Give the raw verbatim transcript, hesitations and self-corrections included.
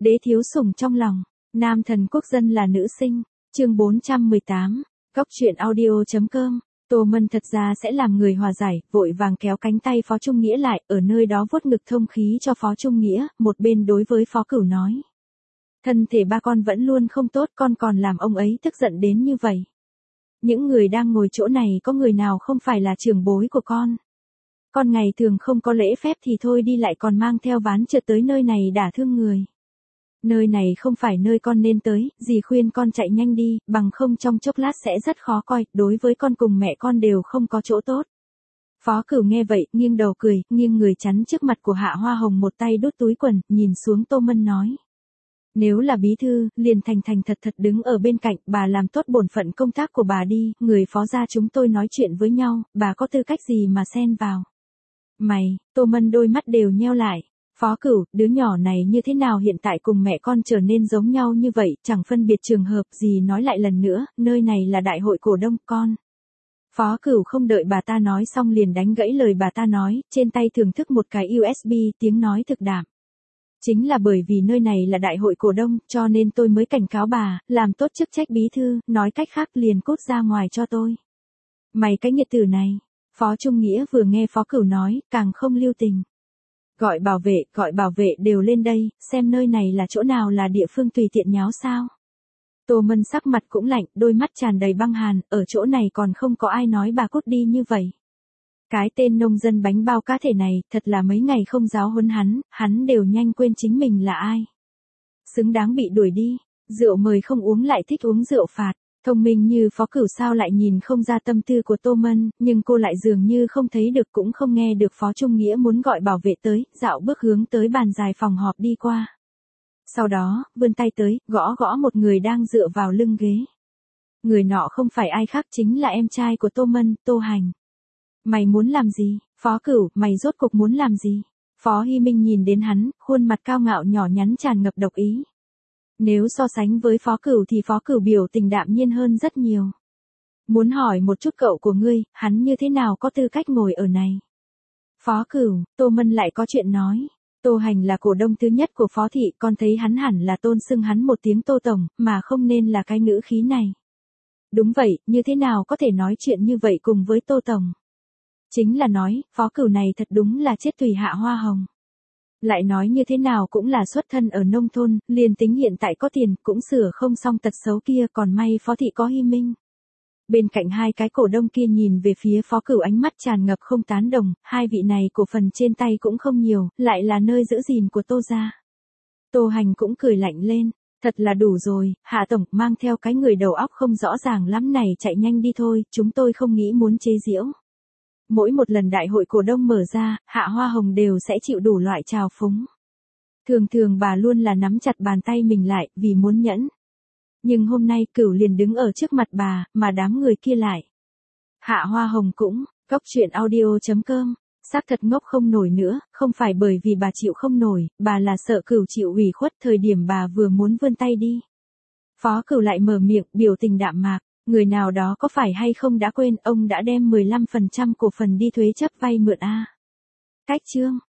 Đế thiếu sủng trong lòng, nam thần quốc dân là nữ sinh, chương bốn trăm mười tám, Góc truyện audio chấm com. Tô Mân thật ra sẽ làm người hòa giải, vội vàng kéo cánh tay Phó Trung Nghĩa lại, ở nơi đó vuốt ngực thông khí cho Phó Trung Nghĩa, một bên đối với Phó Cửu nói. Thân thể ba con vẫn luôn không tốt, con còn làm ông ấy tức giận đến như vậy. Những người đang ngồi chỗ này có người nào không phải là trưởng bối của con. Con ngày thường không có lễ phép thì thôi đi lại còn mang theo ván trượt tới nơi này đả thương người. Nơi này không phải nơi con nên tới, dì khuyên con chạy nhanh đi, bằng không trong chốc lát sẽ rất khó coi, đối với con cùng mẹ con đều không có chỗ tốt. Phó Cửu nghe vậy, nghiêng đầu cười, nghiêng người chắn trước mặt của Hạ Hoa Hồng, một tay đút túi quần, nhìn xuống Tô Mân nói. Nếu là bí thư, liền thành thành thật thật đứng ở bên cạnh, bà làm tốt bổn phận công tác của bà đi, người phó gia chúng tôi nói chuyện với nhau, bà có tư cách gì mà xen vào. Mày, Tô Mân đôi mắt đều nheo lại. Phó Cửu, đứa nhỏ này như thế nào hiện tại cùng mẹ con trở nên giống nhau như vậy, chẳng phân biệt trường hợp gì. Nói lại lần nữa, nơi này là đại hội cổ đông, con. Phó Cửu không đợi bà ta nói xong liền đánh gãy lời bà ta nói, trên tay thưởng thức một cái u ét bê, tiếng nói thực đạm. Chính là bởi vì nơi này là đại hội cổ đông, cho nên tôi mới cảnh cáo bà, làm tốt chức trách bí thư, nói cách khác liền cút ra ngoài cho tôi. Mày cái nghiệt tử này, Phó Trung Nghĩa vừa nghe Phó Cửu nói, càng không lưu tình. Gọi bảo vệ, gọi bảo vệ đều lên đây, xem nơi này là chỗ nào là địa phương tùy tiện nháo sao. Tô Mân sắc mặt cũng lạnh, đôi mắt tràn đầy băng hàn, ở chỗ này còn không có ai nói bà cút đi như vậy. Cái tên nông dân bánh bao cá thể này, thật là mấy ngày không giáo huấn hắn, hắn đều nhanh quên chính mình là ai. Xứng đáng bị đuổi đi, rượu mời không uống lại thích uống rượu phạt. Thông minh như Phó Cửu sao lại nhìn không ra tâm tư của Tô Mân, nhưng cô lại dường như không thấy được cũng không nghe được Phó Trung Nghĩa muốn gọi bảo vệ tới, dạo bước hướng tới bàn dài phòng họp đi qua. Sau đó, vươn tay tới, gõ gõ một người đang dựa vào lưng ghế. Người nọ không phải ai khác chính là em trai của Tô Mân, Tô Hành. Mày muốn làm gì, Phó Cửu, mày rốt cuộc muốn làm gì? Phó Hy Minh nhìn đến hắn, khuôn mặt cao ngạo nhỏ nhắn tràn ngập độc ý. Nếu so sánh với Phó Cửu thì Phó Cửu biểu tình đạm nhiên hơn rất nhiều. Muốn hỏi một chút cậu của ngươi, hắn như thế nào có tư cách ngồi ở này? Phó Cửu, Tô Mân lại có chuyện nói. Tô Hành là cổ đông thứ nhất của Phó Thị, con thấy hắn hẳn là tôn xưng hắn một tiếng Tô Tổng, mà không nên là cái ngữ khí này. Đúng vậy, như thế nào có thể nói chuyện như vậy cùng với Tô Tổng? Chính là nói, Phó Cửu này thật đúng là chết tùy Hạ Hoa Hồng. Lại nói như thế nào cũng là xuất thân ở nông thôn, liền tính hiện tại có tiền, cũng sửa không xong tật xấu kia, còn may Phó Thị có Hy Minh. Bên cạnh hai cái cổ đông kia nhìn về phía Phó Cửu ánh mắt tràn ngập không tán đồng, hai vị này cổ phần trên tay cũng không nhiều, lại là nơi giữ gìn của Tô gia. Tô Hành cũng cười lạnh lên, thật là đủ rồi, Hạ Tổng mang theo cái người đầu óc không rõ ràng lắm này chạy nhanh đi thôi, chúng tôi không nghĩ muốn chế giễu. Mỗi một lần đại hội cổ đông mở ra, Hạ Hoa Hồng đều sẽ chịu đủ loại trào phúng. Thường thường bà luôn là nắm chặt bàn tay mình lại, vì muốn nhẫn. Nhưng hôm nay Cửu liền đứng ở trước mặt bà, mà đám người kia lại. Hạ Hoa Hồng cũng, Góc truyện audio chấm com, xác thật ngốc không nổi nữa, không phải bởi vì bà chịu không nổi, bà là sợ Cửu chịu ủy khuất thời điểm bà vừa muốn vươn tay đi. Phó Cửu lại mở miệng, biểu tình đạm mạc. Người nào đó có phải hay không đã quên ông đã đem mười lăm phần trăm cổ phần đi thuế chấp vay mượn a. Cách chương,